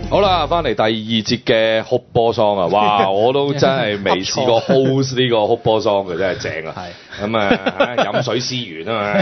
好啦，翻嚟第二節嘅哭波桑啊！哇，我都真係未試過 host 呢個哭波桑嘅，真係正啊！咁啊，飲水思源啊嘛，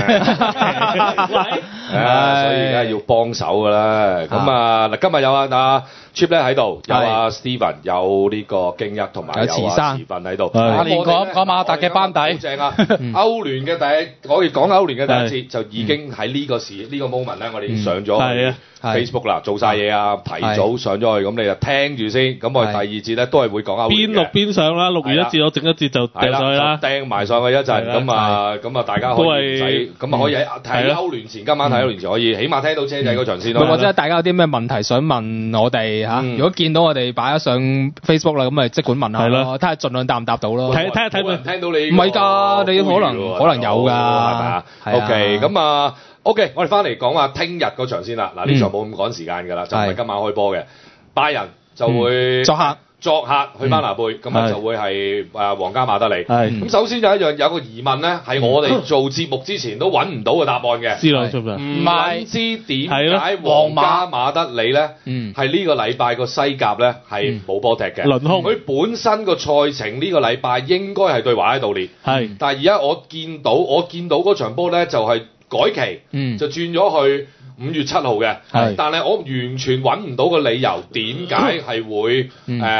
所以而家要幫手噶啦。咁啊，嗱，今日有阿 Chip 咧喺度，有阿 Steven， 有呢個京一同埋有慈奮喺度。 連講馬達嘅班底， 好正啊！歐聯嘅我哋講歐聯嘅第一節就已經喺呢個呢個 moment 咧，我哋已經上咗 Facebook 啦，做晒嘢啊，提早上咗去，咁你就聽住先。咁我哋第二節咧都係會講歐聯嘅。邊錄邊上啦，錄完一節我整一節就掟上去啦，掟埋上去一陣。咁啊，大家可以唔使，咁啊可以睇歐聯前，今晚睇歐聯前可以，起碼聽到車仔嗰場先咯。 或者大家有啲咩問題想問我哋嚇？如果見到我哋擺咗上 Facebook 啦，咁咪即管問下咯，睇下盡量答唔答到咯。睇下冇人聽到你。 唔係㗎，你可能有㗎，係咪啊 ？OK，咁啊。OK， 我哋翻嚟講下聽日嗰場先啦。嗱，呢場冇咁趕時間㗎啦，就唔係今晚開波嘅。拜仁就會作客去班拿貝，咁啊就會係皇家馬德里。咁首先有個疑問咧，係我哋做節目之前都揾唔到嘅答案嘅。唔係知點解皇家馬德里咧係呢個禮拜個西甲咧係冇波踢嘅。輪空。佢本身個賽程呢個禮拜應該係對華拉道列。係。但係而家我見到嗰場波咧就係改期，就轉咗去5月7號嘅，但係我完全揾唔到個理由點解係會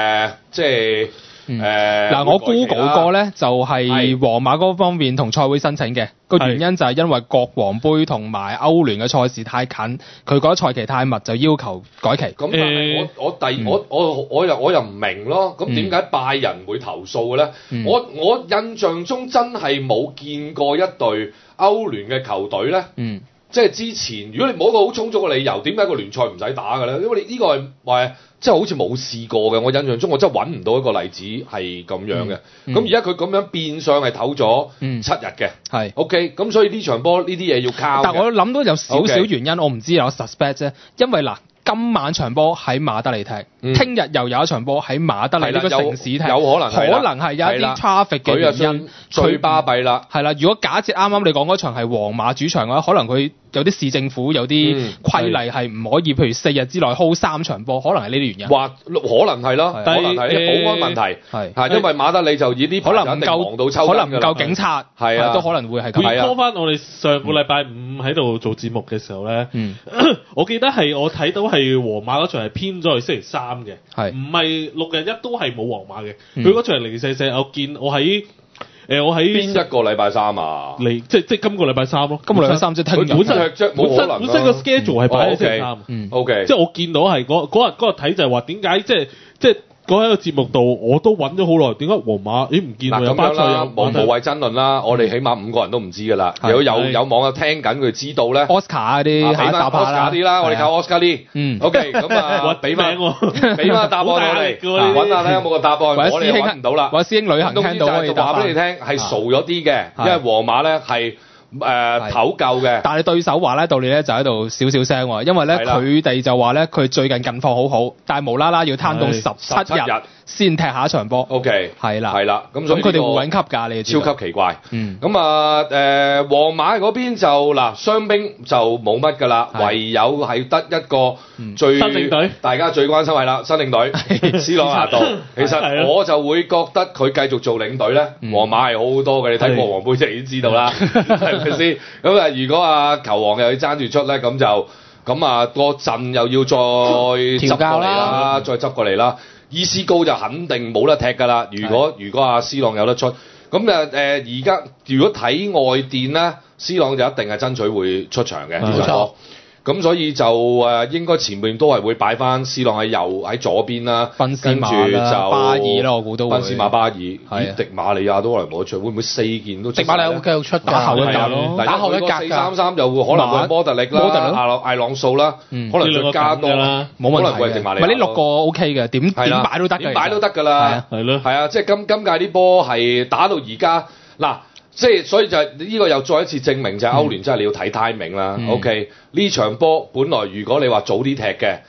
嗱，我 Google 過咧就係皇馬嗰方面同賽會申請嘅，個原因就係因為國王杯同埋歐聯嘅賽事太近，佢覺得賽期太密，就要求改期。 咁但係我又唔明咯，咁點解拜仁會投訴嘅咧？我印象中真係冇見過一隊歐聯嘅球隊咧，即係之前如果你冇一個好充足嘅理由，點解個聯賽唔使打嘅咧？因為你呢個係話即係好似冇試過嘅，我印象中我真係揾唔到一個例子係咁樣嘅。咁而家佢咁樣變相係唞咗7日嘅，係 OK。咁所以呢場波呢啲嘢要靠。 但我諗到有少少原因，我唔知有 suspect 啫，因為嗱。今晚場波喺馬德里踢，聽日又有一場波喺馬德里呢個城市踢， 有可能係有一啲 traffic 嘅原因。 最巴閉啦， 係啦。如果假設啱啱你講嗰場係皇馬主場嘅話，可能佢有啲市政府有啲規例係唔可以，譬如4日之內 hold 3場波，可能係呢啲原因。 或可能係咯，可能係保安問題，係因為馬德里就以啲可能唔夠警察， 係啊， 都可能會係咁。 講翻我哋上個禮拜5喺度做節目嘅時候咧，我記得係我睇到係皇馬嗰場係偏咗去星期3嘅，唔係6日1都係冇皇馬嘅。佢嗰場係零四，我喺邊一個禮拜3啊？ 即今個禮拜3咯。 今個禮拜3即係聽日。 本身個 schedule 係擺喺星期3。 OK， 即係我見到係嗰日睇就係話點解即係。嗰喺個節目度，我都揾咗好耐，點解皇馬唔見有巴塞有無謂爭論啦，我哋起碼5個人都唔知㗎啦。如果有網友聽緊佢知道咧 ，Oscar 嗰啲俾翻 Oscar 啲啦，我哋靠 Oscar 啲。OK，咁啊，俾翻答案我哋，揾下睇有冇個答案，我哋揾唔到啦。 或者師兄旅行聽到可以話俾你聽，係傻咗啲嘅，因為皇馬咧係。唞夠嘅， 但係對手華拉道列咧就喺度少少聲喎，因為咧佢哋就話咧佢最近近況好好，但係無啦啦要攤到17日先踢下一場波。 OK， 係啦，咁所以佢哋會揾級㗎，你超級奇怪。咁啊皇馬嗰邊就嗱傷兵就冇乜㗎啦，唯有係得一個最新領隊， 大家最關心係啦，新領隊斯朗拿度。其實我就會覺得佢繼續做領隊咧，皇馬係好好多嘅，你睇國王杯就已經知道啦。係咪先？咁啊，如果球王又要爭住出咧，咁個陣又要再執過嚟啦，再執過嚟啦。伊斯高就肯定冇得踢㗎啦。如果阿斯朗有得出，咁而家如果睇外電咧，斯朗就一定係爭取會出場嘅。冇錯。咁所以就應該前面都係會擺翻斯朗喺左邊啦，跟住就巴爾啦，我估都會。 賓斯馬巴爾，迪馬利亞都可能冇得出，會唔會4件都出？ 迪馬利亞會繼續出打後一格咯，打後一格 4-3-3就會可能會摩特力啦、艾朗素啦，可能再加多啦， 冇問題。 可能會係迪馬利亞。 唔係呢6個 OK 嘅，點擺都得嘅。 點擺都得㗎啦，係咯，係啊，即係今屆啲波係打到而家嗱。即係所以就係呢個又再一次證明就係歐聯真係你要睇 timing 啦。OK， 呢場波本來如果你話早啲踢嘅，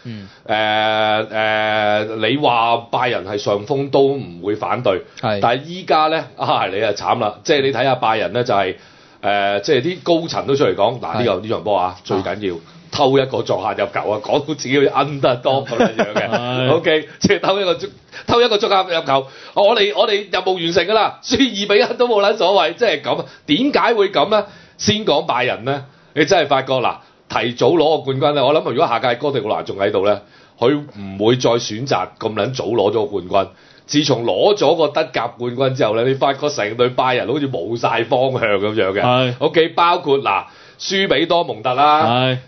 你話拜仁係上風都唔會反對，但係依家咧你啊慘啦！即係你睇下拜仁咧就係即係啲高層都出嚟講嗱呢場波啊最緊要偷一個作客入球啊，講到自己好似 underdog 咁樣嘅。OK， 即係偷一個作客入球，我哋任務完成㗎啦，輸2-1都冇撚所謂，即係咁。點解會咁咧？先講拜仁咧，你真係發覺嗱，提早攞個冠軍咧，我諗如果下屆哥迪奧拿仲喺度咧，佢唔會再選擇咁撚早攞咗個冠軍。自從攞咗個德甲冠軍之後咧，你發覺成隊拜仁好似冇晒方向咁樣嘅。OK， 包括嗱。輸俾多蒙特啦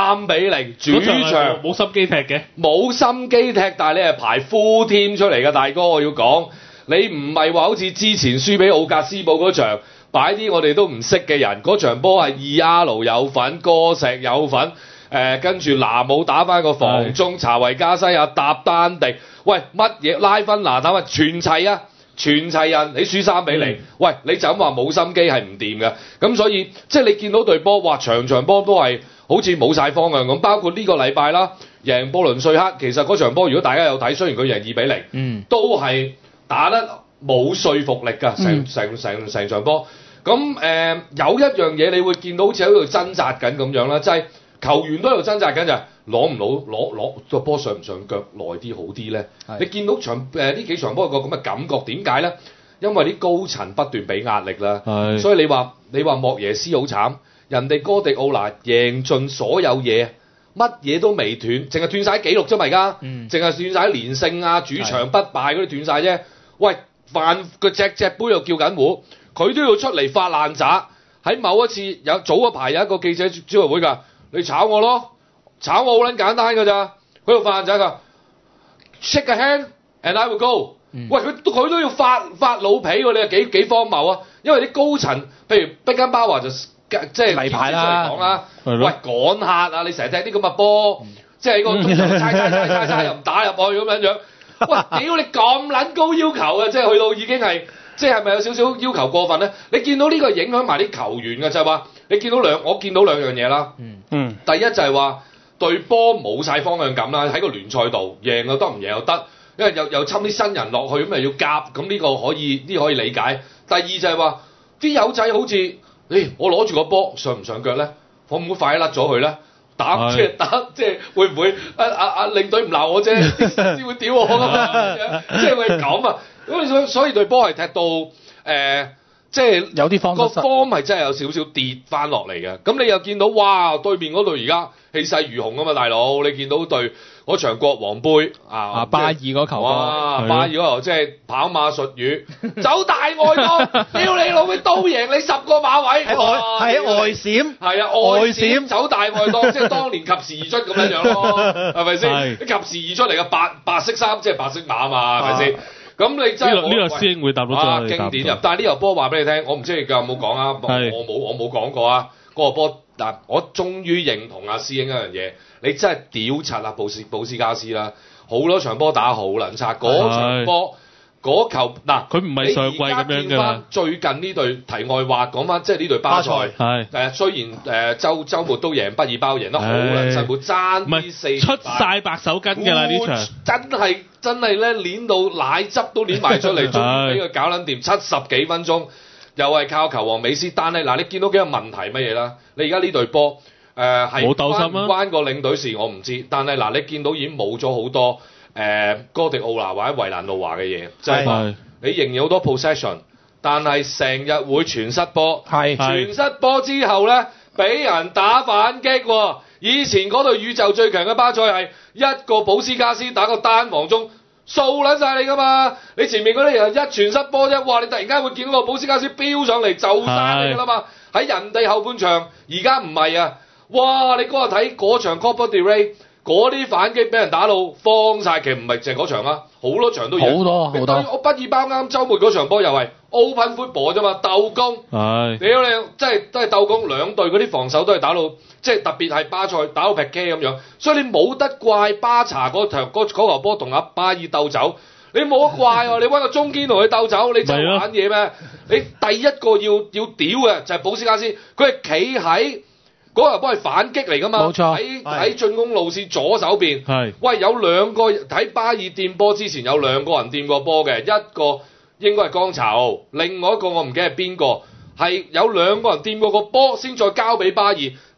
，3-0主場冇心機踢嘅， 冇心機踢，但係你係排 full team 出嚟嘅大哥，我要講，你唔係話好似之前輸俾奧格斯堡嗰場，擺啲我哋都唔識嘅人，嗰場波係ER有份，哥石有份，跟住拿姆打翻個防中，查維加西亞搭單地，喂乜嘢拉芬拿打乜全齊啊！全齊人，你輸3-0，喂，你就咁話冇心機係唔掂嘅，咁所以即係你見到隊波，哇，場波都係好似冇晒方向咁，包括呢個禮拜啦，贏布倫瑞克，其實嗰場波如果大家有睇，雖然佢贏2-0，都係打得冇說服力㗎，成場波，咁有一樣嘢你會見到好似喺度掙扎緊咁樣啦，即係球員都喺度掙扎緊就係攞個波上唔上腳耐啲好啲咧？你見到呢幾場波有個咁嘅感覺，點解咧？因為啲高層不斷俾壓力啦，所以你話莫耶斯好慘，人哋哥迪奧拿贏盡所有嘢，乜嘢都未斷，淨係斷晒紀錄啫嘛而家，淨係斷晒連勝啊、主場不敗嗰啲斷晒啫。喂，個隻杯又叫緊糊，佢都要出嚟發爛渣。喺某一次早一排有一個記者招待會㗎，你炒我咯。炒我好撚簡單㗎咋，佢度發爛仔㗎 ，shake a hand and I will go。喂，佢都要發老脾喎，你係幾荒謬啊？因為啲高層，譬如碧根包華就即係例牌啦，講啦，喂趕客啊！你成日踢啲咁嘅波，即係個中場猜又唔打入去咁樣。喂，屌你咁撚高要求啊！即係去到已經係，即係咪有少少要求過分咧？你見到呢個影響埋啲球員嘅就係話，我見到兩樣嘢啦。第一就係話。對波冇晒方向感啦，喺個聯賽度贏又得，唔贏又得，因為又侵啲新人落去，咁咪要夾，咁呢個可以理解。第二就係話啲友仔好似，我攞住個波上唔上腳咧，可唔可以快啲甩咗佢咧？打即係會唔會領隊唔鬧我啫，先會屌我㗎嘛？即係會咁啊！咁所以對波係踢到即係有啲方個方係真係有少少跌翻落嚟嘅。咁你又見到哇，對面嗰度而家氣勢如虹啊嘛，大佬！你見到對嗰場國王杯巴爾嗰球哇，巴爾嗰球即係跑馬術語，走大外檔，屌你老味都贏你10個馬位， 係外閃， 係啊外閃走大外檔，即係當年及時而出咁樣咯，係咪先？及時而出嚟嘅白色衫，即係白色馬啊嘛，係咪先？咁你真係呢個師兄會答到經典入，但係呢球波話俾你聽，我唔知你有冇講啊，我冇講過啊。嗰個波嗱，我終於認同阿師兄一樣嘢，你真係屌柒啊布斯加斯啦，好多場波打好撚差，嗰場波嗰球嗱， 佢唔係上季咁樣㗎啦。 最近呢隊題外話講翻，即係呢隊巴塞係雖然週末都贏畢爾包贏得好撚辛苦，爭啲4 出晒白手巾㗎啦呢場， 真係咧攣到奶汁都攣埋出嚟，終於俾佢搞撚掂70幾分鐘。又係靠球王美斯，但係嗱，你見到幾個問題乜嘢啦？你而家呢隊波係冇鬥心啊， 關個領隊事我唔知，但係嗱，你見到已經冇咗好多哥迪奧拿或者維蘭路華嘅嘢，即係話你仍然好多 possession， 但係成日會傳失波，傳失波之後咧俾人打反擊喎。以前嗰隊宇宙最強嘅巴塞係一個保斯加斯打個單防中。掃撚晒你㗎嘛！你前面嗰啲人一傳失波啫，哇！你突然間會見到個保斯加斯飆上嚟就殺你㗎啦嘛！喺人哋後半場，而家唔係啊！哇！你嗰日睇嗰場 Copa del Rey 嗰啲反擊俾人打到慌晒，其實唔係淨係嗰場啊，好多場都贏。好多。我畢爾包啱週末嗰場波又係 open football 啫嘛，鬥攻。屌你，真係都係鬥攻，兩隊嗰啲防守都係打到。即係特別係巴塞打到劈機咁樣，所以你冇得怪巴查嗰球波同阿巴爾鬥走，你冇得怪喎！你揾個中堅同佢鬥走，你就玩嘢咩？你第一個要屌嘅就係保斯加斯，佢係企喺嗰球波係反擊嚟㗎嘛，冇錯，喺進攻路線左手邊。喂，有兩個喺巴爾掂波之前有兩個人掂過波嘅，一個應該係江巢，另外一個我唔記得係邊個，係有兩個人掂過個波先再交俾巴爾。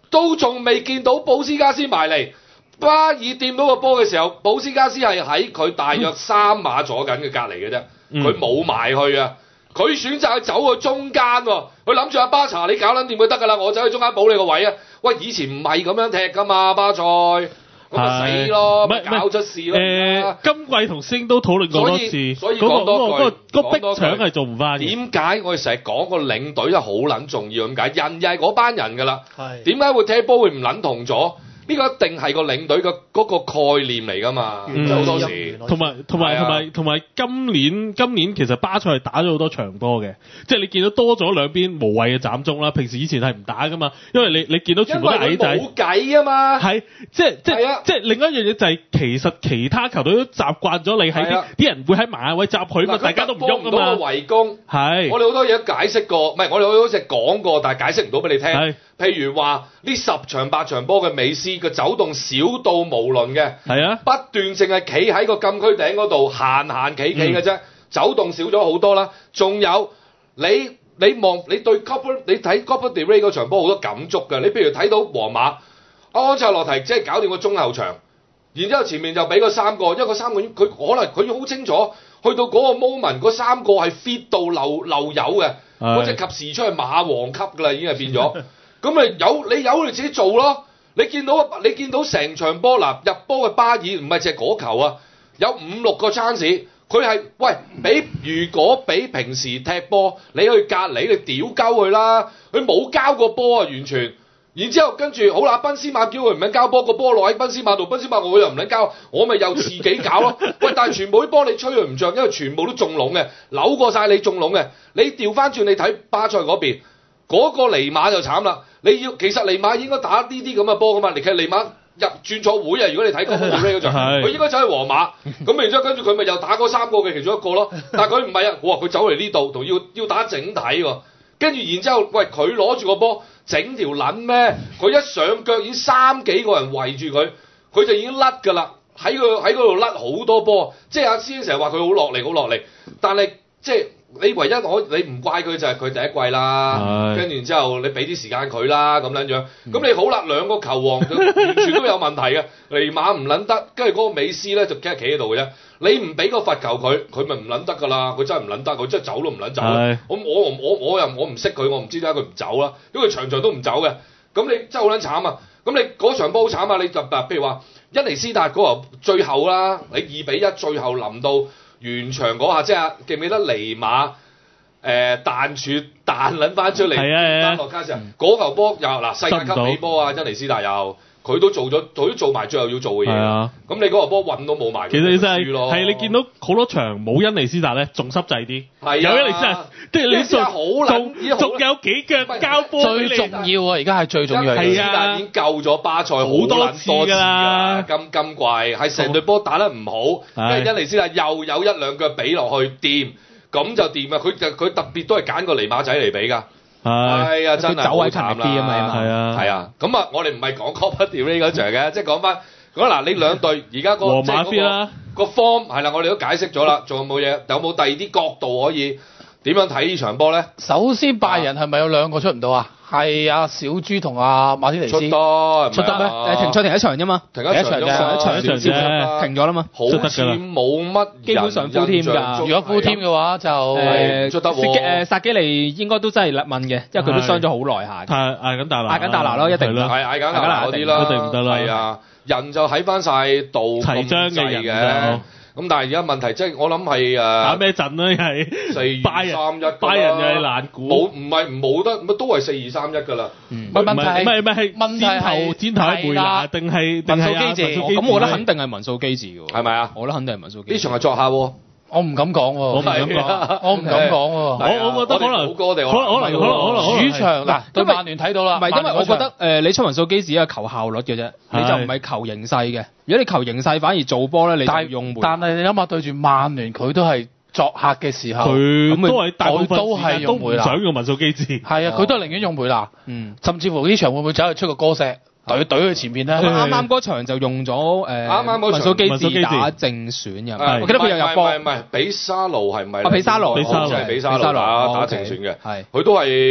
都仲未見到保斯加斯埋嚟。巴爾掂到個波嘅時候，保斯加斯係喺佢大約3碼左緊嘅隔離嘅啫，佢冇埋去啊！佢選擇去走去中間喎，佢諗住阿巴查你搞撚掂佢得㗎啦，我走去中間補你個位啊！喂，以前唔係咁樣踢㗎嘛，巴塞咁咪死咯，咪搞出事咯。 今季同星都討論過多次， 所以講多句， 個逼搶係做唔翻。 點解我哋成日講個領隊真係好撚重要？咁解人又係嗰班人㗎啦，點解會踢波會唔撚同咗？呢個一定係個領隊嘅嗰個概念嚟㗎嘛，好多時。同埋今年其實巴塞係打咗好多場波嘅，即係你見到多咗兩邊無謂嘅斬中啦。平時以前係唔打㗎嘛，因為你見到全部都矮仔。 冇計啊嘛。 係，即係另一樣嘢就係其實其他球隊都習慣咗你喺啲人會喺埋位集佢嘛，大家都唔喐㗎嘛。幫唔到個圍攻。係。我哋好多嘢都解釋過，唔係我哋好多時講過，但係解釋唔到俾你聽。係。譬如話呢10場8場波嘅美斯嘅走動少到無論嘅，係啊，不斷淨係企喺個禁區頂嗰度行企嘅啫，走動少咗好多啦。仲有你對你睇 Copa del Rey 嗰場波好多感觸嘅，你譬如睇到皇馬安切洛蒂即係搞掂個中後場，然之後前面就俾個3個，因為個3個佢可能佢好清楚，去到嗰個 moment 嗰3個係 fit 到漏油嘅，嗰隻及時出去馬王級㗎啦，已經係變咗。咁你有你自己做咯。你見到成場波嗱入波嘅巴爾唔係淨係嗰球啊，有5-6個 chance，佢係如果比平時踢波，你去隔離你屌鳩佢啦，佢冇交過波啊完全。然之後跟住好啦，賓斯馬叫佢唔肯交波，個波落喺賓斯馬度，賓斯馬我又唔肯交，我咪又自己搞咯。喂，但係全部啲波你吹佢唔着，因為全部都中籠嘅，扭過晒你中籠嘅。你調翻轉你睇巴塞嗰邊。嗰個尼馬就慘啦！其實尼馬應該打呢啲咁嘅波噶嘛，其實尼馬轉錯會啊！如果你睇嗰個嗰場，佢應該走去皇馬，咁然之後跟住佢咪又打嗰3個嘅其中一個咯。但係佢唔係啊，佢走嚟呢度同要打整體喎，跟住然之後，喂佢攞住個波整條撚咩？佢一上腳已經3幾個人圍住佢，佢就已經甩㗎啦，喺嗰度甩好多波。即係阿師兄成日話佢好落力，但係即係。你唯一你唔怪佢就係佢第一季啦，跟住然之後你俾啲時間佢啦咁樣，咁你好啦，兩個球王完全都有問題嘅，尼馬唔撚得，跟住嗰個美斯咧就企喺度嘅啫，你唔俾個罰球佢咪唔撚得㗎啦，佢真係唔撚得，佢真係走都唔撚走啦。我唔識佢，我唔知點解佢唔走啦，因為場都唔走嘅，咁你真係好撚慘啊！咁你嗰場波好慘啊！你就譬如話恩尼斯達嗰個最後啦，你2-1最後臨到完場嗰下，即係記唔記得尼馬彈撚翻出嚟，翻落卡士嗰球波又嗱世界級美波啊！恩尼斯達又佢都做埋最後要做嘅嘢。咁你嗰個波運都冇埋，其實你真係你見到好多場冇恩尼斯達咧，仲濕滯啲。有恩尼斯達，即係你仲有幾腳交波。 最重要啊！而家係最重要。 恩尼斯達已經救咗巴塞好多次㗎啦。今季係成隊波打得唔好，跟住恩尼斯達又有1-2腳俾落去掂。咁就掂啊！佢特別都係揀個尼馬仔嚟比㗎，係啊，真係好慘啦！係啊，咁啊，我哋唔係講 Copa del Rey 嗰場嘅，即係講翻嗱，你兩隊而家個即係個 form 係啦，我哋都解釋咗啦，仲有冇嘢？有冇第二啲角度可以點樣睇呢場波咧？ 首先拜仁係咪有2個出唔到啊？係啊，小豬同阿馬天尼斯出得咩？停一場啫嘛， 停一場啫， 停咗啦嘛， 好似冇乜， 基本上 full team 㗎。 如果 full team 嘅話就出得喎。 薩基尼應該都真係問嘅，因為佢都傷咗好耐下。 嗌緊大拿咯，一定係嗌緊大拿嗰啲啦， 一定唔得啦。 係啊，人就喺翻晒度齊章嘅人嘅。 咁但係而家問題即係我諗係打咩陣咧？係 4-2-3-1， 拜仁又係難估。 冇得，都係4-2-3-1㗎啦。 問題係箭頭係梅拿定係文素基治？咁我覺得肯定係文素基治㗎喎。 係咪啊？ 我覺得肯定係文素基治。 呢場係作客喎。 我唔敢講喎，我唔敢講喎。 我覺得可能主場嗱對曼聯睇到啦。 唔係因為我覺得你出文素基治係求效率嘅啫，你就唔係求形勢嘅。如果你求形勢反而做波咧，你就用梅。 但係你諗下對住曼聯，佢都係作客嘅時候， 佢都係大部分都係用梅拿， 唔想用文素基治。 係啊，佢都係寧願用梅拿。甚至乎呢場會唔會走去出個歌石？隊去前面咧， 啱啱嗰場就用咗文素基治打正選嘅，我記得佢又入波。 唔係，比沙路係咪？ 比沙路， 好似係比沙路打正選嘅，佢都係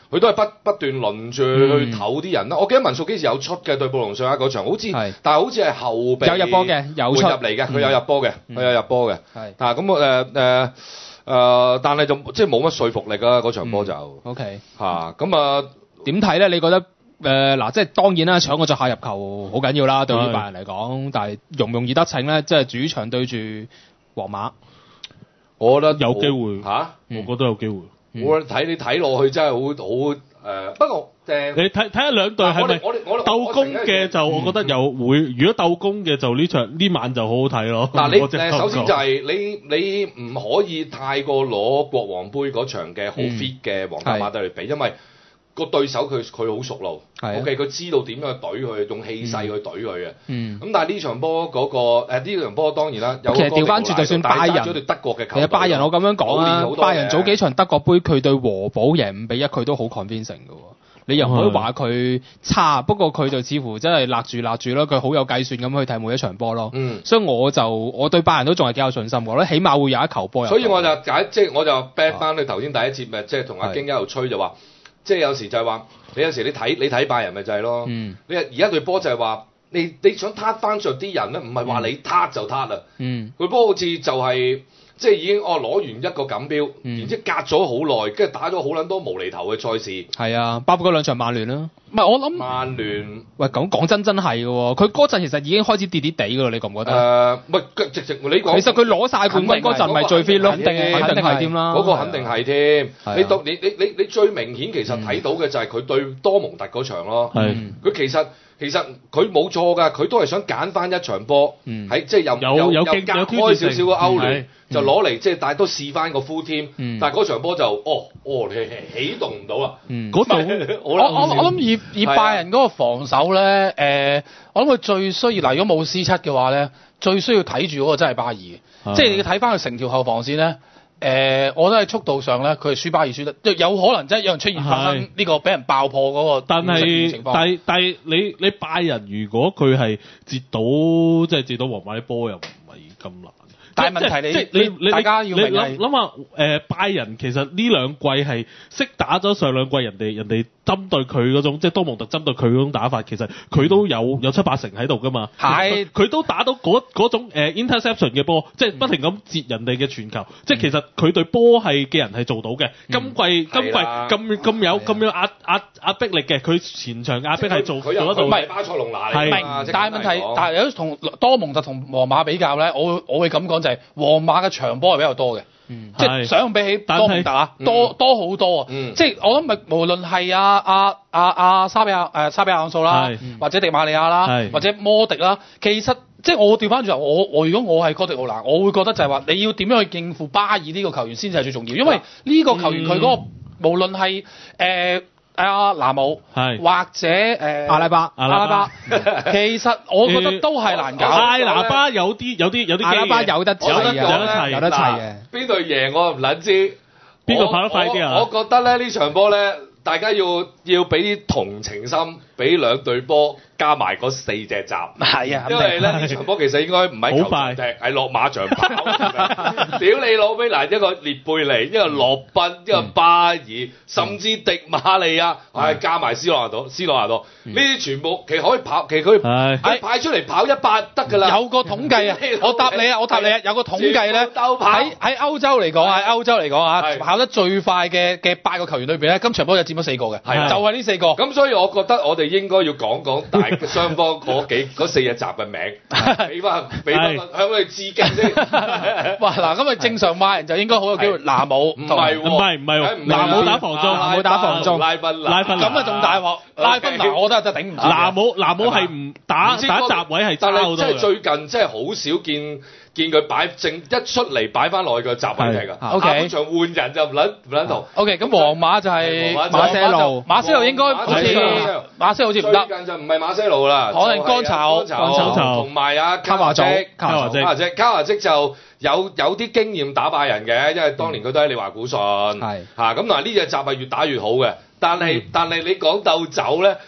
佢都係不斷輪住去唞啲人啦。我記得文素幾時有出嘅對布隆上一嗰場，好似但係好似係後備有入波嘅，有出入嚟嘅，佢有入波嘅，佢有入波嘅。係但係咁但係就即係冇乜說服力啊！嗰場波就 OK 嚇咁啊點睇咧？你覺得嗱，即係當然啦，搶個作客入球好緊要啦，對於拜仁嚟講，但係容唔容易得逞咧？即係主場對住皇馬， 我覺得有機會嚇， 我覺得有機會。 我睇你睇落去真係好不過你睇下兩隊係咪鬥攻嘅就我覺得有會，如果鬥攻嘅就呢晚就好好睇咯。 嗱你首先就係你唔可以太過攞國王杯嗰場嘅好 fit 嘅皇家馬德里比，因為個對手佢好熟路，OK 佢知道點樣去懟佢，用氣勢去懟佢嘅。咁但係呢場波嗰個呢場波當然啦，有其實調翻轉就算拜仁咗對德國嘅球， 其實拜仁我咁樣講啦，拜仁早幾場德國杯佢對和堡贏5-1，佢都好 convincing 嘅喎。你又唔可以話佢差，不過佢就似乎真係勒住咯，佢好有計算咁去睇每一場波咯。所以我對拜仁都仲係幾有信心嘅，我覺得起碼會有一球波。 所以我就我就 back 翻你頭先第一節咪即係同阿京一路吹就話，即係有時就係話你有時你睇拜仁咪就係咯。你而家對波就係話你想撻翻著啲人咧，唔係話你撻就撻啦。佢波好似就係。即係已經攞完一個錦標，然之後隔咗好耐，跟住打咗好撚多無厘頭嘅賽事。 係啊，包括嗰兩場曼聯啦。唔係我諗曼聯， 喂講真係嘅喎，佢嗰陣其實已經開始跌地㗎啦，你覺唔覺得？ 唔係直你講。其實佢攞晒冠軍嗰陣咪最 fit 咯，肯定係添啦。 嗰個肯定係添。你最明顯其實睇到嘅就係佢對多蒙特嗰場咯。佢其實佢冇錯㗎，佢都係想揀翻一場波，喺即係又隔開少少個歐聯，就攞嚟即係但係都試翻個 full team，但係嗰場波就你起動唔到啦。 嗰度我諗以拜仁嗰個防守咧，我諗佢最需要嗱，如果冇 C7嘅話咧，最需要睇住嗰個真係巴爾嘅，即係你要睇翻佢成條後防線咧。我覺得喺速度上咧，佢係輸巴爾輸得，有可能真係有人出現發生呢個俾人爆破嗰個情況。 但係你拜仁如果佢係截到皇馬啲波又唔係咁難。 但係問題你大家要明係諗下拜仁其實呢兩季係識打咗上兩季人哋針對佢嗰種即係多蒙特針對佢嗰種打法，其實佢都有7-8成喺度㗎嘛。係佢都打到嗰種interception 嘅波，即係不停咁截人哋嘅傳球。即係其實佢對波係嘅人係做到嘅。今季咁有壓迫力嘅，佢前場壓迫係做得到。 唔係巴塞隆拿嚟㗎。 但係問題，但係有同多蒙特同皇馬比較咧，我會咁講就係皇馬嘅長波係比較多嘅。即係相比起多蒙特多好多啊！即係我諗咪無論係沙比亞朗素啦，或者迪馬利亞啦，或者摩迪啦，其實即係我調翻轉頭，我如果我係哥迪奧拿，我會覺得就係話你要點樣去應付巴爾呢個球員先至係最重要，因為呢個球員佢嗰個無論係拿姆或者阿拉巴， 其實我覺得都係難搞。 阿拉巴有啲阿拉巴有得齊嘅。 邊隊贏我唔撚知， 邊個跑得快啲啊？ 我覺得咧呢場波咧，大家要俾啲同情心，俾兩隊波加埋嗰4隻閘。係啊，因為咧呢場波其實應該唔係球場踢，係落馬場跑。屌你老味嗱，一個列貝尼，一個洛賓，一個巴爾，甚至迪馬利亞，加埋斯洛亞多，呢啲全部其實可以跑，其實佢派出嚟跑100得㗎啦。 有個統計啊，我答你啊，有個統計咧，喺歐洲嚟講啊，跑得最快嘅8個球員裏邊咧，今場波就佔咗4個嘅，就係呢4個。 咁所以我覺得我哋應該要講雙方嗰4隻閘嘅名，俾翻向佢哋致敬先。 哇！嗱，咁啊正常拜仁就應該好有機會。拿姆唔係，拿姆打防中， 拉芬咁啊仲大鑊。拉芬拿我覺得真係頂唔住。 拿姆係唔打閘位係差好多嘅。 但係即係最近真係好少見佢擺正一出嚟擺翻落去個閘位踢㗎。下半場換人就唔撚同。 OK， 咁皇馬就係馬些路應該好似唔得。 最近就唔係馬些路啦， 可能乾炒同埋卡華積就有啲經驗打拜仁嘅，因為當年佢都喺利華古遜。係咁嗱，呢隻閘係越打越好嘅。但係你講鬥走咧，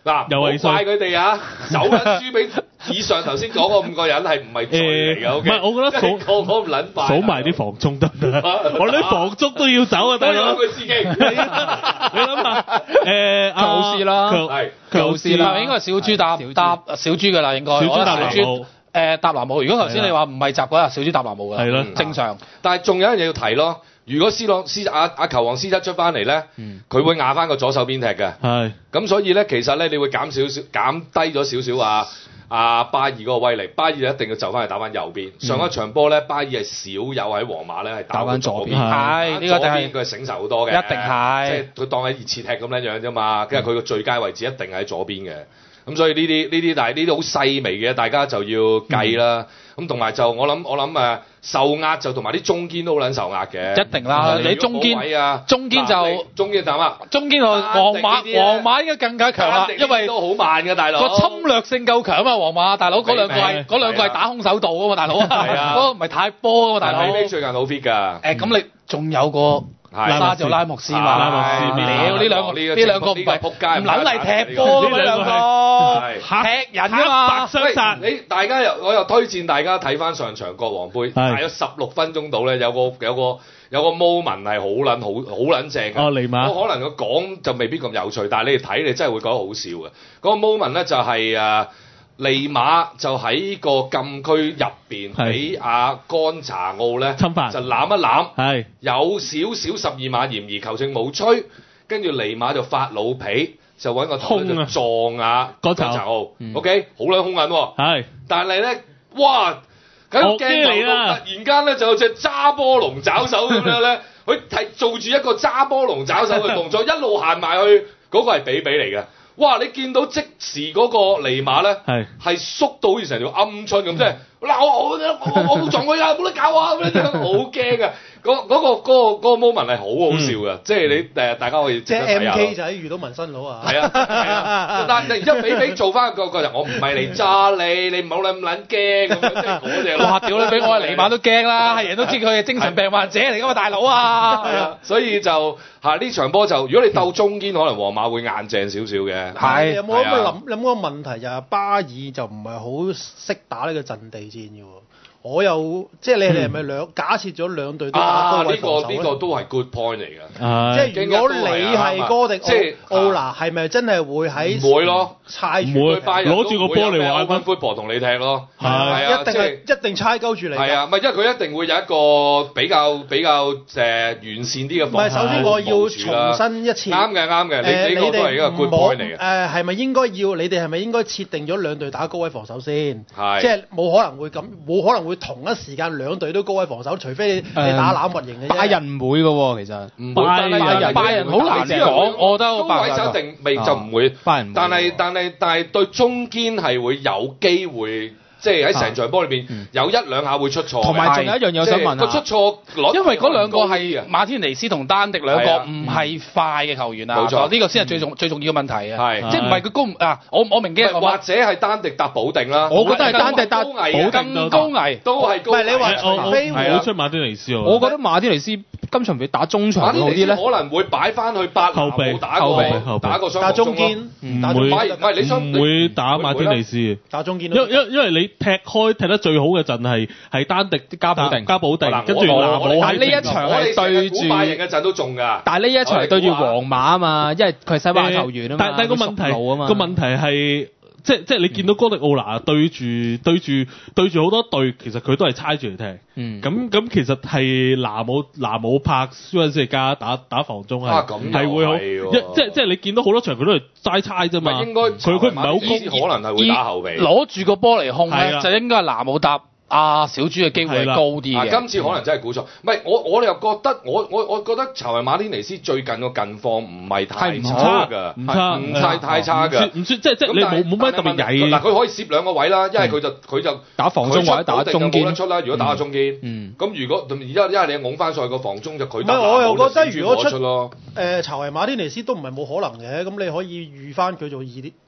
嗱， 又係怪佢哋啊！走緊輸俾以上頭先講嗰5個人係唔係罪嚟嘅？ 唔係，我覺得個個唔撚敗， 數埋啲防中得唔得？我哋啲防中都要走啊，大佬！ 佢司機， 你諗下， 老師啦， 係老師啦， 應該係小豬搭小豬㗎啦，應該。 小豬搭藍帽。 搭藍帽。如果頭先你話唔係集嗰日，小豬搭藍帽㗎。 係咯， 正常。 但係仲有一樣嘢要提咯。如果球王斯特出翻嚟咧，佢會壓翻個左手邊踢嘅。 係。 咁所以咧，其實咧，你會減低咗少少巴爾嗰個威力。巴爾一定要就翻去打翻右邊。上一場波咧，巴爾係少有喺皇馬咧係打翻左邊。 係呢個就係佢係醒受好多嘅。 一定係。 即係佢當喺熱刺踢咁樣啫嘛。跟住佢個最佳位置一定喺左邊嘅。咁所以呢啲，但係呢啲好細微嘅，大家就要計啦。咁同埋就我諗受壓就同埋啲中堅都好撚受壓嘅。 一定啦，你中堅就中堅點啊？ 中堅皇馬應該更加強啦，因為都好慢嘅大佬。 個侵略性夠強啊，皇馬大佬嗰兩個係打空手道啊嘛，大佬。係啊，嗰個唔係太波啊嘛，大佬。 最近好 fit 㗎。 咁你仲有個沙就拉莫斯嘛？呢兩個唔係仆街，唔撚嚟踢波㗎嘛，兩個踢人㗎嘛。 白相殺。 我又推薦大家睇翻上場國王杯，大約16分鐘到咧，有個 moment 係好撚正嘅。尼馬。我可能佢講就未必咁有趣，但係你哋睇你真係會覺得好笑嘅。嗰個 moment 咧就係尼馬就喺個禁區入邊俾阿甘查奧咧侵犯， 就攬一攬， 係有少少12碼嫌疑，球證冇吹，跟住尼馬就發老脾，就揾個頭就撞甘查奧，OK， 好撚兇狠喎， 係， 但係咧，哇，喺鏡頭度突然間咧就有隻揸波龍爪手咁樣咧，佢係做住一個揸波龍爪手嘅動作，一路行埋去，嗰個係比比嚟嘅。哇！你見到即時嗰個尼馬咧，係縮到好似成條鵪鶉咁，即係嗱我冇撞佢啊，冇得搞啊咁樣，好驚啊！嗰個 moment 係好好笑嘅，即係你大家可以即係 MK 仔遇到紋身佬啊！ 係啊！但係而家比做翻個人，我唔係嚟揸你唔好咁撚驚咁樣，即係嗰隻。 哇！屌你俾我係尼馬都驚啦，係人都知佢係精神病患者嚟㗎嘛，大佬啊！ 係啊，所以就呢場波就如果你鬥中堅，可能皇馬會硬淨少少嘅。 係有冇諗個問題就係巴爾就唔係好識打呢個陣地戰嘅喎。我又即係你哋係咪假設咗兩隊都打高位防守咧？ 呢個都係 good point 嚟㗎。 即係如果你係哥迪奧拿，係咪真係會喺唔會咯？ 猜住攞住個波嚟玩分 football 同你踢咯。 係啊，一定猜鳩住你。 係啊，唔係因為佢一定會有一個比較完善啲嘅防守。 唔係，首先我要重申一次。啱嘅，你個都係一個 good point 嚟嘅。 係咪應該你哋係咪應該設定咗兩隊打高位防守先？ 係。 即係冇可能會咁，冇可能會同一時間兩隊都高位防守，除非你打攬核型嘅啫。 拜仁唔會嘅喎，其實唔會。 拜仁好難講，我覺得高位就一定未就唔會。 拜仁， 但係對中堅係會有機會。即係喺成場波裏邊有一兩下會出錯， 同埋仲有一樣嘢我想問個出錯率， 因為嗰兩個係馬天尼斯同丹迪兩個唔係快嘅球員啊，冇錯，呢個先係最重要嘅問題啊，係即係唔係佢高啊？我明嘅， 或者係丹迪搭保定啦， 我覺得係丹迪搭保定更高危， 都係高危。 唔係你話除非冇出馬天尼斯喎， 我覺得馬天尼斯今場比打中場好啲咧， 可能會擺翻去8後備打個雙打中堅， 唔會打馬天尼斯， 打中堅， 因為你踢得最好嘅陣係丹迪加保定，跟住但係呢一場係對住拜仁嘅陣都中㗎。 但係呢一場係對住皇馬啊嘛，因為佢係西班牙球員啊嘛。 但係個問題係即係你見到哥迪奧拿對住好多隊，其實佢都係猜住嚟踢。咁其實係拿姆帕舒恩斯加打防中係會好，即係你見到好多場佢都係齋猜啫嘛。 應該佢唔係好高，可能係會打後備。 攞住個波嚟控咧，就應該係拿姆搭小豬嘅機會係高啲嘅。 今次可能真係估錯。唔係我哋又覺得我覺得查維馬天尼斯最近個近況唔係太差㗎，唔太差㗎。唔算即係你冇乜特別曳。嗱，佢可以攝兩個位啦，一係佢就打防中或者打中堅冇得出啦。如果打中堅，咁如果而家一係你拱翻上去個防中就佢。 唔係我又覺得如果出查維馬天尼斯都唔係冇可能嘅，咁你可以預翻佢做即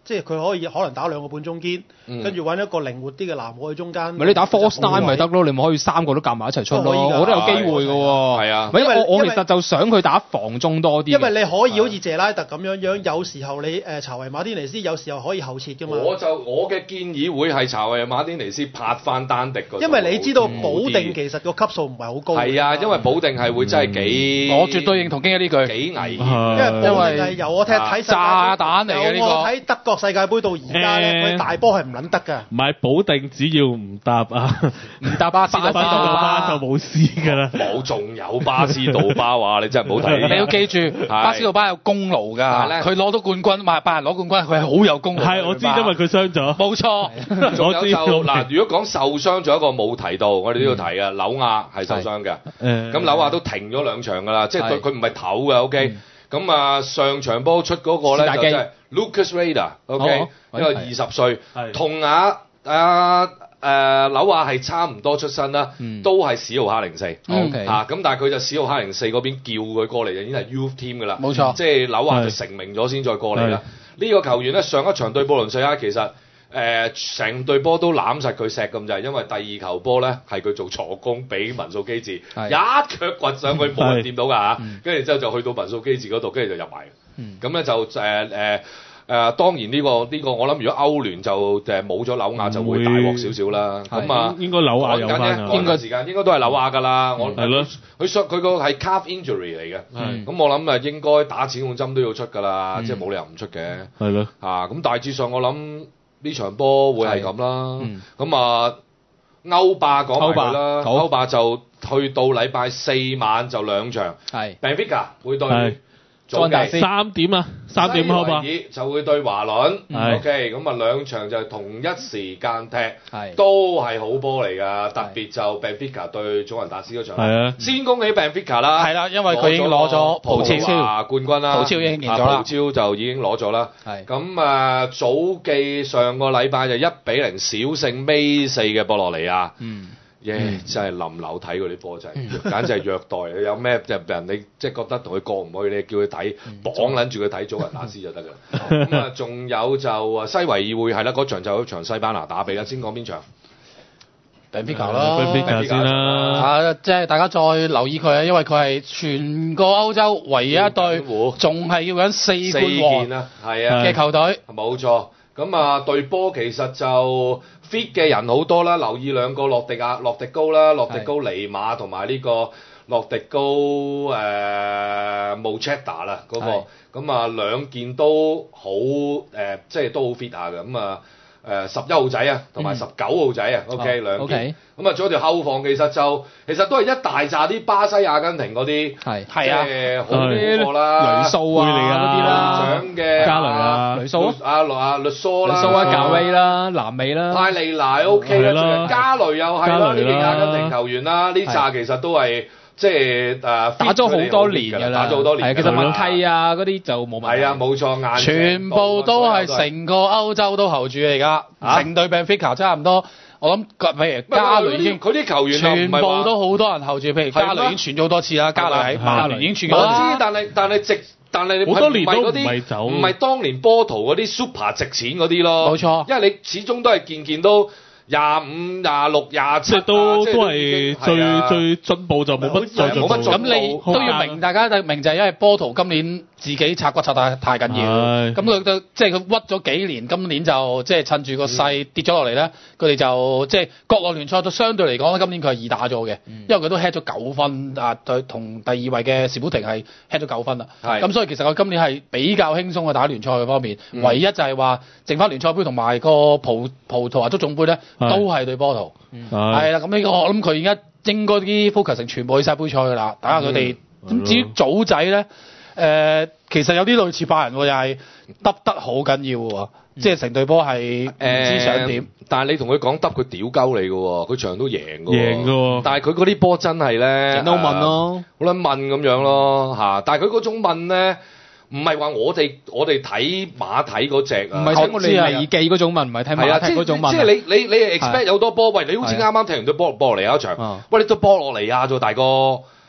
即係佢可能打2個半中堅，跟住揾一個靈活啲嘅南海中間。 咪你打 false nine 咪得咯，你咪可以3個都夾埋一齊出咯，我都有機會嘅喎。係啊，因為我其實就想佢打防中多啲。 因為你可以好似謝拉特咁樣，有時候你查維馬天尼斯有時候可以後撤㗎嘛。 我嘅建議會係查維馬天尼斯拍翻丹迪嗰度。 因為你知道保定其實個級數唔係好高。 係啊，因為保定係會真係幾， 我絕對認同京一呢句， 幾危險。 因為係由我睇炸彈嚟嘅呢個。 我睇德國世界盃到而家咧，佢大波係唔撚得㗎。 唔係保定，只要唔搭巴斯杜巴就冇事㗎啦。 冇，仲有巴斯杜巴話你真係唔好睇。 你要記住，巴斯杜巴有功勞㗎，佢攞到冠軍，拜仁攞冠軍，佢係好有功勞。 係我知，因為佢傷咗。 冇錯， 仲有就嗱，如果講受傷，仲有一個冇提到，我哋都要提嘅，紐亞係受傷嘅。咁紐亞都停咗2場㗎啦，即係佢唔係唞嘅。OK，咁啊上場波出嗰個咧就真係 Lucas Radar，OK，因為20歲，同紐亞係差唔多出身啦，都係史浩克04。OK，咁但係佢就史浩克04嗰邊叫佢過嚟就已經係 Youth Team 㗎啦。 冇錯， 即係紐亞就成名咗先再過嚟啦。呢個球員咧上一場對布倫塞亞其實。成隊波都攬實佢錫咁滯，因為第2球波咧係佢做助攻俾文素基治，一腳掘上去冇人掂到㗎嚇，跟住之後就去到文素基治嗰度，跟住就入埋。咁咧就當然呢個我諗如果歐聯就冇咗紐亞就會大鑊少少啦。咁啊應該紐亞有翻應該時間應該都係紐亞㗎啦。係咯，佢個係 calf injury 嚟嘅。咁我諗啊應該打錢換針都要出㗎啦，即係冇理由唔出嘅。 係咯。 咁大致上我諗。呢場波會係咁啦，咁歐霸講埋佢啦，歐霸就去到禮拜4晚就2場，Benfica 會對祖記 3點啊，3點歐霸就會對華倫，OK，咁2場就同一時間踢，都係好波嚟㗎，特別就 Benfica 對祖雲達斯嗰場，先恭喜 Benfica 啦， 係啦，因為佢已經攞咗葡超冠軍啦， 葡超已經贏咗啦， 葡超就已經攞咗啦，咁祖記上個禮拜就1-0小勝尾4嘅博洛尼亞。真係冧樓睇嗰啲波真係，簡直係虐待。有咩人你即係覺得同佢過唔去，你叫佢睇綁撚住佢睇祖雲達斯就得㗎啦。咁仲有就西維爾會係啦，嗰場就一場西班牙打比啦。先講邊場 ？Benfica 啦 ，Benfica先啦。 即係大家再留意佢啊，因為佢係全個歐洲唯一一隊仲係要緊4冠王嘅球隊。 冇錯。咁隊波其實就 fit 嘅人好多啦，留意2個洛迪高啦，洛迪高尼馬同埋呢個洛迪高Mocheta 啦嗰個，咁2件都好即係都好 fit 下嘅，咁11號仔啊，同埋19號仔啊，OK 2件，咁仲有條後防其實都係一大紮啲巴西、阿根廷嗰啲，即係好啲啦， 雷素啊嗰啲啦， 獎嘅加雷啊， 雷素律蘇啦， 格威啦，南美啦， 泰利拿 OK 啦，加雷又係啦，呢啲阿根廷球員啦，呢紮其實都係。即係打咗好多年㗎啦， 打咗好多年。 其實文契啊嗰啲就冇問題。 係啊，冇錯， 全部都係成個歐洲都候住嚟㗎，成隊 Benfica 差唔多。我諗譬如加雷已經佢啲球員全部都好多人候住，譬如加雷已經傳咗好多次啦，加雷喺曼聯已經傳咗。 我知，但係好多年都唔係走，唔係當年波圖嗰啲 super 值錢嗰啲咯。 冇錯， 因為你始終都係件都。25、26、27 都係最進步就冇乜再進步。 咁你都要明，大家明就係因為波圖今年自己拆骨拆得太緊要，咁佢即係佢屈咗幾年，今年就即係趁住個勢跌咗落嚟咧，佢哋就即係國內聯賽就相對嚟講咧，今年佢係易打咗嘅，因為佢都 head 咗9分啊，對同第2位嘅士砵亭係 head 咗9分啦。咁所以其實佢今年係比較輕鬆嘅打聯賽嘅方面，唯一就係話剩翻聯賽杯同埋個葡萄牙足總杯咧。都係對波圖，係啦，咁呢個我諗佢而家應該啲 focus 全部去晒杯賽㗎啦，打下佢哋。咁至於組仔咧，其實有啲類似拜仁喎，又係揼得好緊要喎，即係成隊波係唔知想點。 但係你同佢講揼佢屌鳩你㗎喎，佢場都贏㗎喎。 贏㗎喎。 但係佢嗰啲波真係咧， 都問咯， 好撚問咁樣咯嚇。但係佢嗰種問咧。唔係話我哋睇馬體嗰隻啊， 唔係睇我哋利記嗰種問，唔係睇馬體嗰種問。 即係你 expect 有多波，喂，你好似啱啱踢完對波羅尼亞一場，喂，你對波羅尼亞啫大哥，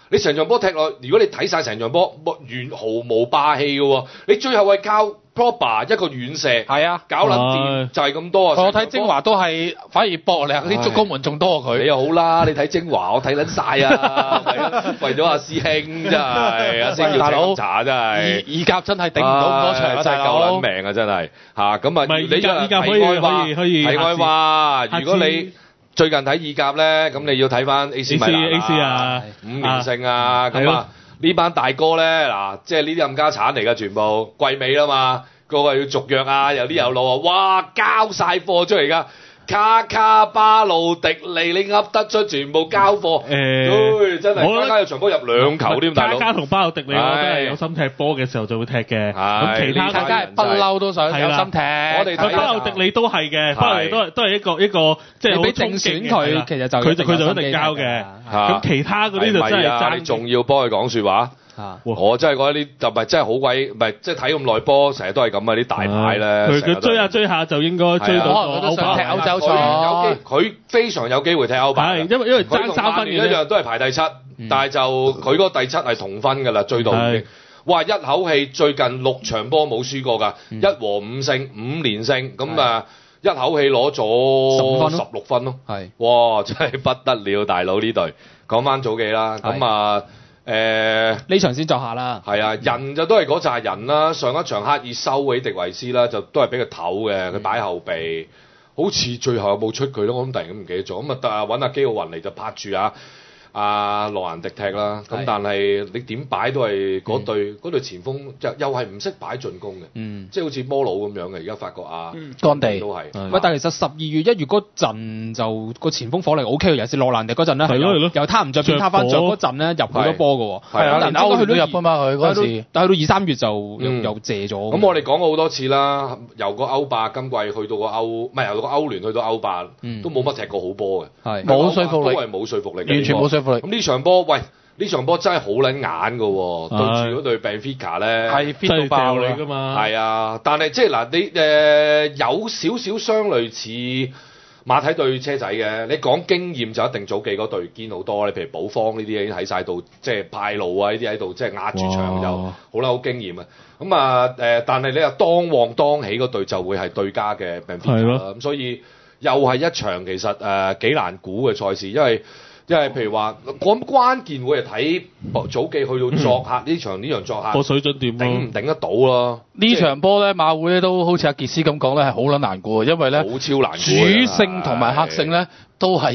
你成場波踢落，如果你睇晒成場波，完毫無霸氣嘅喎，你最後係靠 proper 一個遠射， 係啊， 搞撚掂就係咁多啊！ 我睇精華都係反而搏力，啲足攻門仲多過佢。 你又好啦，你睇精華，我睇撚晒啊！為咗阿師兄真係，阿師兄要請茶真係， 意甲真係頂唔到咁多場， 真係夠撚命啊！真係嚇咁啊！ 你依家可以題外話，如果你最近睇意甲咧，咁你要睇翻 AC 米蘭啊，5連勝啊，咁啊呢班大哥咧嗱，即係呢啲冚家產嚟㗎，全部季尾啦嘛，個個要續約啊，有啲有路啊，哇交晒貨出嚟㗎！卡卡巴路迪利，你噏得出全部交貨？真係加有場波入2球添，大佬。 加同巴路迪利，我都係有心踢波嘅時候就會踢嘅。咁其他梗係不嬲都想有心踢。 我哋巴路迪利都係嘅，巴路迪利都係一個即係好正選佢，其實就佢就一定交嘅。咁其他嗰啲就真係爭。 你仲要幫佢講説話？我真係覺得呢就唔係真係好鬼，唔係即係睇咁耐波，成日都係咁啊！啲大牌咧， 佢追下就應該追到佢都想踢歐洲賽， 佢非常有機會踢歐霸。 因為爭3分嘅一樣都係排第7，但係就佢嗰個第7係同分㗎啦，追到已經。哇！一口氣最近6場波冇輸過㗎，1和5勝5連勝，咁啊一口氣攞咗16分咯。係哇！真係不得了，大佬呢隊。講翻早記啦，咁啊。 呢場先作下啦， 係啊，人就都係嗰扎人啦。上一場刻意收起迪維斯啦，就都係俾佢唞嘅，佢擺後備，好似最後有冇出佢咯？我諗突然間唔記得咗，咁啊揾阿基奧雲嚟就拍住阿羅蘭迪踢啦。咁但係你點擺都係嗰隊前鋒又係唔識擺進攻嘅，即係好似摩魯咁樣嘅。而家發覺干地都係。喂，但係其實12月1月嗰陣就個前鋒火力 OK 嘅，尤其是羅蘭迪嗰陣咧，由攤唔着變攤翻着嗰陣咧入好多波嘅喎。係啊，連歐聯都入啊嘛佢嗰陣時，但係去到2、3月就又借咗。 咁我哋講過好多次啦，由個歐霸今季去到個由個歐聯去到歐霸，都冇乜踢過好波嘅， 係冇說服力， 都係冇說服力嘅， 完全冇說服力。 咁呢場波，喂，呢場波真係好撚眼㗎喎，對住嗰隊 Benfica 咧， 係 fit 到爆你㗎嘛。 係啊，但係即係嗱，你有少少相類似馬體對車仔嘅。你講經驗就一定早記嗰隊堅好多。你譬如保方呢啲已經喺晒度，即係派路啊呢啲喺度，即係壓住場就好啦，好經驗啊。咁啊但係你又當旺當起嗰隊就會係對家嘅 Benfica 啦。咁所以又係一場其實幾難估嘅賽事，因為譬如話，咁關鍵會係睇早記去到作客呢場作客個水準點頂唔頂得到咯？ 呢場波咧馬會咧都好似阿傑斯咁講咧係好撚難估，因為咧好超難估， 主勝同埋客勝咧都係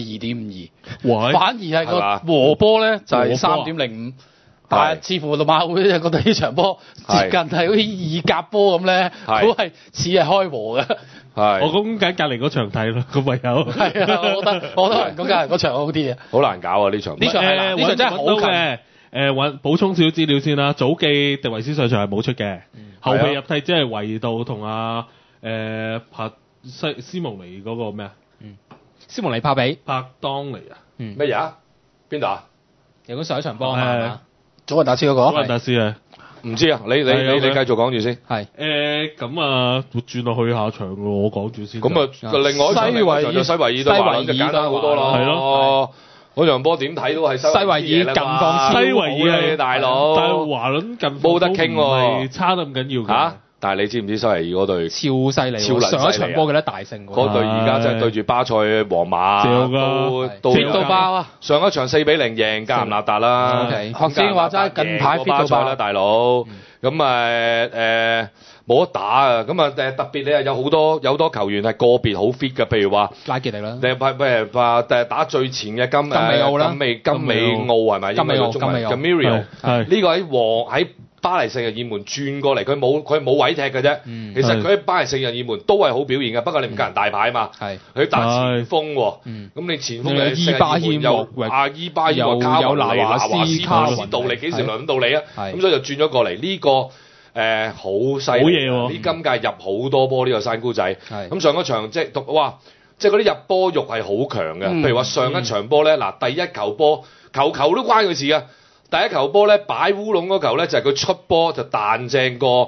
2.52，反而係個和波咧就係3.05。但係似乎馬會就覺得呢場波接近係好似意甲波咁咧，都係似係開和嘅。 我咁緊隔離嗰場睇咯，咁唯有係啊，我覺得講隔離嗰場好啲啊， 好難搞啊呢場。 呢場係呢場真係好近。 揾補充少少資料先啦，早記迪維斯上場係冇出嘅，後備入替即係維道同帕斯蒙尼嗰個咩啊？ 斯蒙尼帕比帕當尼啊？ 咩嘢啊？邊度啊？ 有冇上一場波啊？ 祖雲達斯嗰個？ 祖雲達斯啊？ 唔知啊，你繼續講住先。 係咁啊，轉落去下場咯，我講住先。 咁啊，另外一場西維爾都話就簡單好多啦。 係咯， 嗰場波點睇都係西維爾近況西維爾係大佬， 但係華倫近況冇得傾喎， 差得咁緊要嚇。但係你知唔知西維爾嗰隊超犀利，上一場波嘅咧大勝嗰隊而家真係對住巴塞、皇馬都 fit 到爆啊！ 上一場4-0贏加拿大啦。 學先話齋近排 fit 到爆啦，大佬。咁冇得打啊！咁特別你係有好多球員係個別好 fit 嘅，譬如話拉傑迪啦， 譬如話打最前嘅金美奧啦，金美奧係咪？ 金美奧 Gabriel 呢個喺巴黎聖日耳門轉過嚟，佢冇位踢嘅啫。其實佢喺巴黎聖日耳門都係好表現嘅，不過你唔夠人大牌嘛。佢打前鋒喎，咁你前鋒嘅伊巴謙又伊巴謙有拿華斯卡斯道利，幾時輪到你啊？咁所以就轉咗過嚟呢個好犀利，呢今屆入好多波呢個山姑仔。咁上一場即係嗰啲入波欲係好強嘅。譬如話上一場波咧，嗱第一球波球都關佢事嘅。第一球波咧擺烏龍嗰球咧就係佢出波就彈正個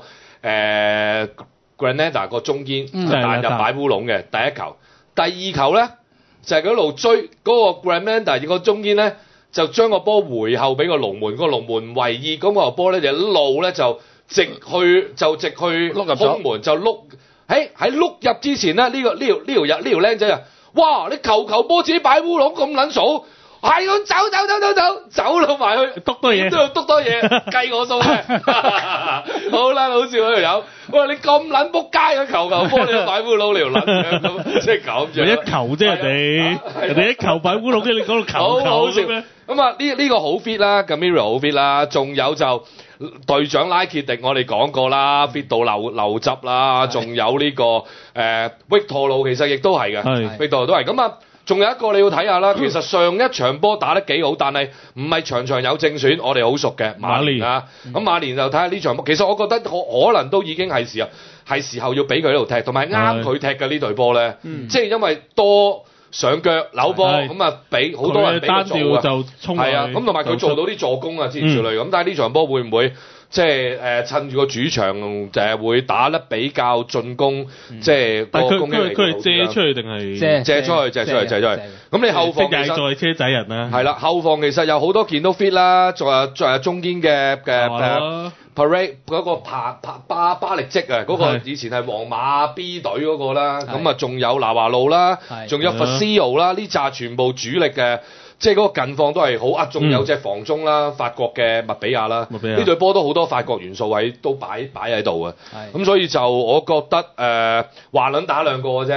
Granada 個中堅就彈入擺烏龍嘅第一球。第二球咧就係佢一路追嗰個 Granada 個中堅咧就將個波回後俾個龍門，個龍門唔為意，咁個波咧就一路咧就直去空門就碌。喺碌入之前咧，呢條僆仔啊，哇！你球波自己擺烏龍咁撚數，係咁走到埋去， 篤多嘢， 都要篤多嘢，計我數嘅。好啦，好笑嗰條友，喂！你咁撚仆街嘅球波，你都擺烏龍，你條撚咁，即係咁樣。 一球啫，人哋一球擺烏龍啫，你講到球啫咩？ 咁啊，呢個好 fit 啦，Gameiro 好 fit 啦，仲有就隊長拉傑迪，我哋講過啦 ，fit 到流汁啦，仲有呢個域陀路其實亦都係嘅，域陀路都係。咁啊，仲有一個你要睇下啦，其實上一場波打得幾好，但係唔係場場有正選，我哋好熟嘅馬連啊。咁馬連就睇下呢場波，其實我覺得可能都已經係時候要俾佢喺度踢，同埋啱佢踢嘅呢隊波咧，即係因為多上腳扭波，咁啊俾好多人俾佢做就衝係啊，咁同埋佢做到啲助攻啊之類咁，但係呢場波會唔會即係趁住個主場會打得比較進攻，即係個攻擊力佢係借出去定係借出去？咁你後防其實車仔人啦， 係啦，後防其實有好多件都 fit 啦，仲有中堅嘅Parade 嗰個巴力積啊，嗰個以前係皇馬 B 隊嗰個啦，咁啊仲有拿華路啦，仲有 Facio 啦，呢紮全部主力嘅，即係嗰個近況都係好啊，仲有隻防中啦，法國嘅麥比亞啦，呢隊波都好多法國元素都擺喺度啊，咁所以就我覺得華倫打兩個啫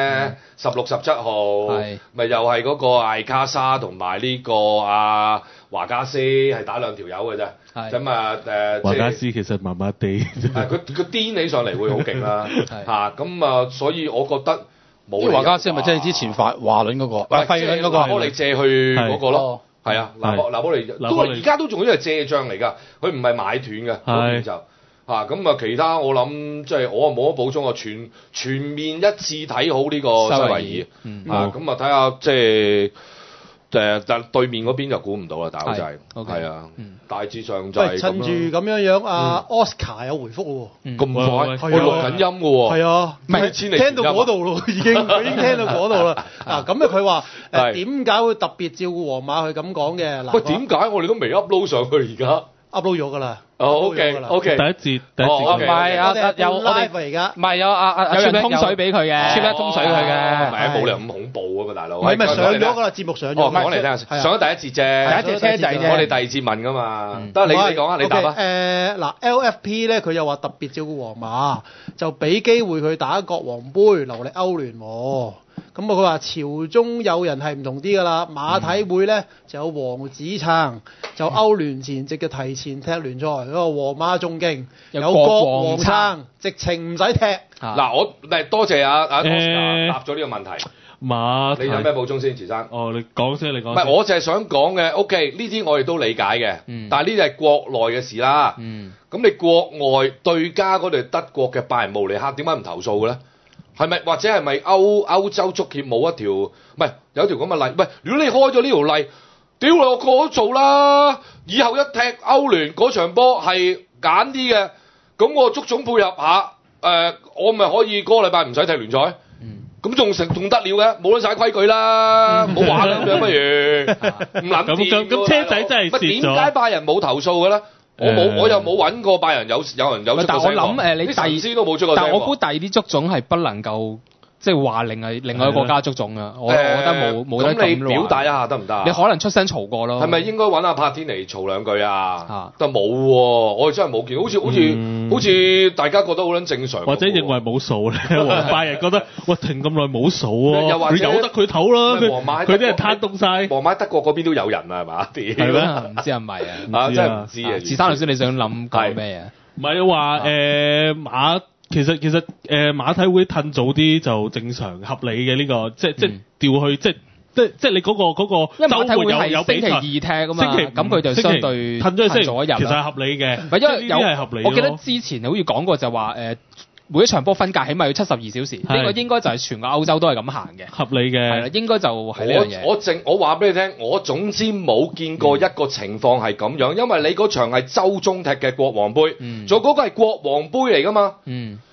，16、17號，咪又係嗰個艾卡莎同埋呢個華加斯係打兩條友嘅啫。咁華加斯其實麻麻地， 佢癲起上嚟會好勁啦嚇，咁啊，所以我覺得冇。 華加斯係咪即係之前華倫嗰個？費倫嗰個拿波利借去嗰個咯，係啊，拿波利都而家都仲係借將嚟㗎，佢唔係買斷嘅嗰邊就咁啊，其他我諗即係我冇得補充啊，全面一致睇好呢個西維爾咁啊，睇下即係。但對面嗰邊就估唔到啦，大佬仔，係啊，大致上就係咁。 趁住咁樣Oscar 有回覆喎， 咁快，我錄緊音嘅喎， 係啊，聽到嗰度咯，佢已經聽到嗰度啦。咁佢話點解會特別照顧皇馬？佢咁講嘅。 喂，點解我哋都未 upload 上去而家 ？upload 咗㗎啦。 OK， 第一節唔係有我哋而家，唔係有人通水俾佢嘅，超一通水佢嘅， 唔係冇理由咁恐怖啊嘛，大佬。 咪上咗㗎啦，節目上咗。 講嚟聽下，上咗第一節啫， 第一節車仔啫。 我哋第二節問㗎嘛，得你講啊，你答啊。 LFP 咧，佢又話特別照顧皇馬，就俾機會佢打國王杯，留力歐聯喎。咁佢話朝中有人係唔同啲㗎啦，馬體會咧就有王子撐，就歐聯前夕嘅提前踢聯賽，嗰個皇馬仲勁，有國王撐，直情唔使踢。 嗱，我多謝阿 Oscar 答咗呢個問題。你有咩補充先，池生？ 你講先，你講。 唔係，我就係想講嘅。OK，呢啲我哋都理解嘅，但係呢啲係國內嘅事啦。咁你國外對家嗰隊德國嘅拜仁慕尼黑點解唔投訴嘅咧？係咪或者係咪歐洲足協冇一條唔係有條咁嘅例？喂，如果你開咗呢條例，屌我個都做啦！以後一踢歐聯嗰場波係揀啲嘅，咁我足總配合下，我咪可以嗰個禮拜唔使踢聯賽。咁仲得了嘅，冇得晒規矩啦，唔好玩啦咁樣，不如唔諗掂。 咁車仔真係蝕咗。 點解拜仁冇投訴嘅咧？我又冇揾過拜仁有人有出過聲。 但我諗你啲神仙都冇出過聲。 但我估第二啲足總係不能夠。即係話另外一個國家足總啊，我覺得冇得咁。 咁你表達一下得唔得？ 你可能出聲嘈過咯。 係咪應該揾阿柏天尼嘈兩句啊？但冇喎，我哋真係冇見，好似大家覺得好撚正常。 或者認為冇數咧，皇拜仁覺得喂停咁耐冇數喎，又或者由得佢唞啦，佢啲人攤凍晒。 皇馬德國嗰邊都有人啊，係嘛？ 係咩？唔知係咪啊？ 真係唔知啊！ 池生老師你想諗講咩啊？ 唔係話馬。其實馬體會褪早啲就正常合理嘅呢個，即係調去即係你嗰個周末有比賽， 星期二踢啊嘛，咁佢就相對褪咗一日， 其實係合理嘅， 因為有係合理。 我記得之前好似講過就話每一場波分隔起碼要72小時，呢個應該就係全個歐洲都係咁行嘅， 合理嘅。係啦，應該就係呢樣嘢。 我話俾你聽，我總之冇見過一個情況係咁樣，因為你嗰場係週中踢嘅國王杯，做嗰個係國王杯嚟㗎嘛。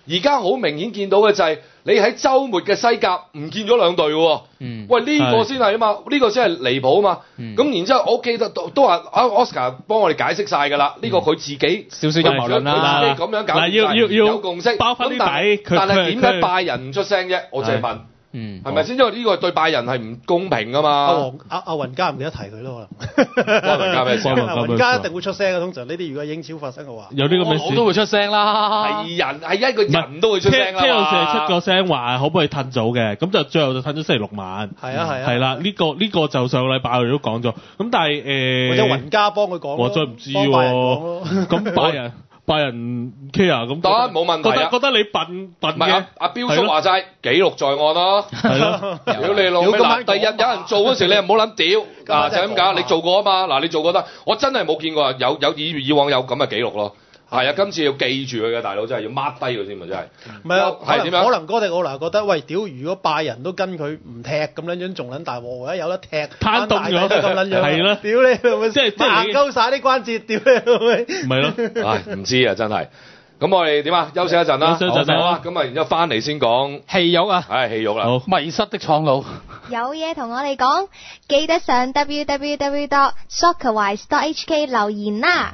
而家好明顯見到嘅就係你喺週末嘅西甲唔見咗兩隊喎。喂，呢個先係啊嘛，呢個先係離譜啊嘛。咁然之後，我記得都話Oscar 幫我哋解釋晒㗎啦。呢個佢自己少少陰謀論啦。 佢自己咁樣搞，要有共識。 包翻啲底， 但係點解拜仁唔出聲啫？我淨係問。係咪先？因為呢個對拜仁係唔公平㗎嘛。 阿雲加唔記得提佢咯，可能。 關雲加咩事？ 雲加一定會出聲嘅，通常呢啲如果英超發生嘅話。 有呢個咩事？ 我都會出聲啦。 係人係一個人都會出聲啦。 車路士係出個聲話可唔可以褪早嘅，咁就最後就褪咗星期六晚。 係啊。 係啦，呢個就上個禮拜我哋都講咗。咁但係或者雲加幫佢講。 我真係唔知喎。咁拜仁 care 咁得冇問題啊！ 覺得你笨嘅。 阿彪叔話齋記錄在案咯。係咯。屌你老味嗱，第日有人做嗰時你唔好撚屌啊！就係咁解，你做過啊嘛？嗱，你做過得，我真係冇見過有以往有咁嘅記錄咯。係啊，今次要記住佢嘅大佬，真係要 mark 低佢先啊！真係。 唔係啊，係點樣？可能哥迪奧拿覺得，喂，屌！如果拜仁都跟佢唔踢咁撚樣，仲撚大鑊，而家有得踢， 攤凍咗咁撚樣， 係啦。 屌你，即係硬鳩曬啲關節，屌你老味。 唔係咯， 唉，唔知啊，真係。咁我哋點啊？休息一陣啦， 休息一陣好啊。咁啊，然之後翻嚟先講戲肉啊， 係戲肉啦。 好，迷失的蒼鷺有嘢同我哋講，記得上 www.soccerwise.hk 留言啦。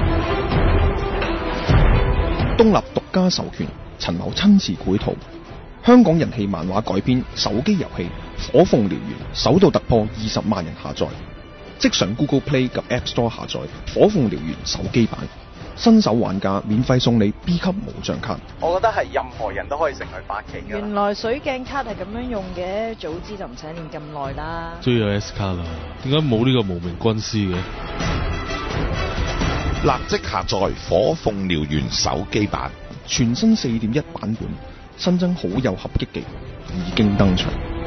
東立獨家授權，陳某親自繪圖，香港人氣漫畫改編手機遊戲《火鳳燎原》首度突破20萬人下載，即上 Google Play 及 App Store 下載《火鳳燎原》手機版。新手玩家免費送你 B 級無障卡。 我覺得係任何人都可以成為8期嘅。 原來水鏡卡係咁樣用嘅，早知就唔使練咁耐啦。 終於有 S 卡啦，點解冇呢個無名軍師嘅？ 立即下載《火鳳燎原》手機版， 全新4.1版本，新增好友合擊技已經登場。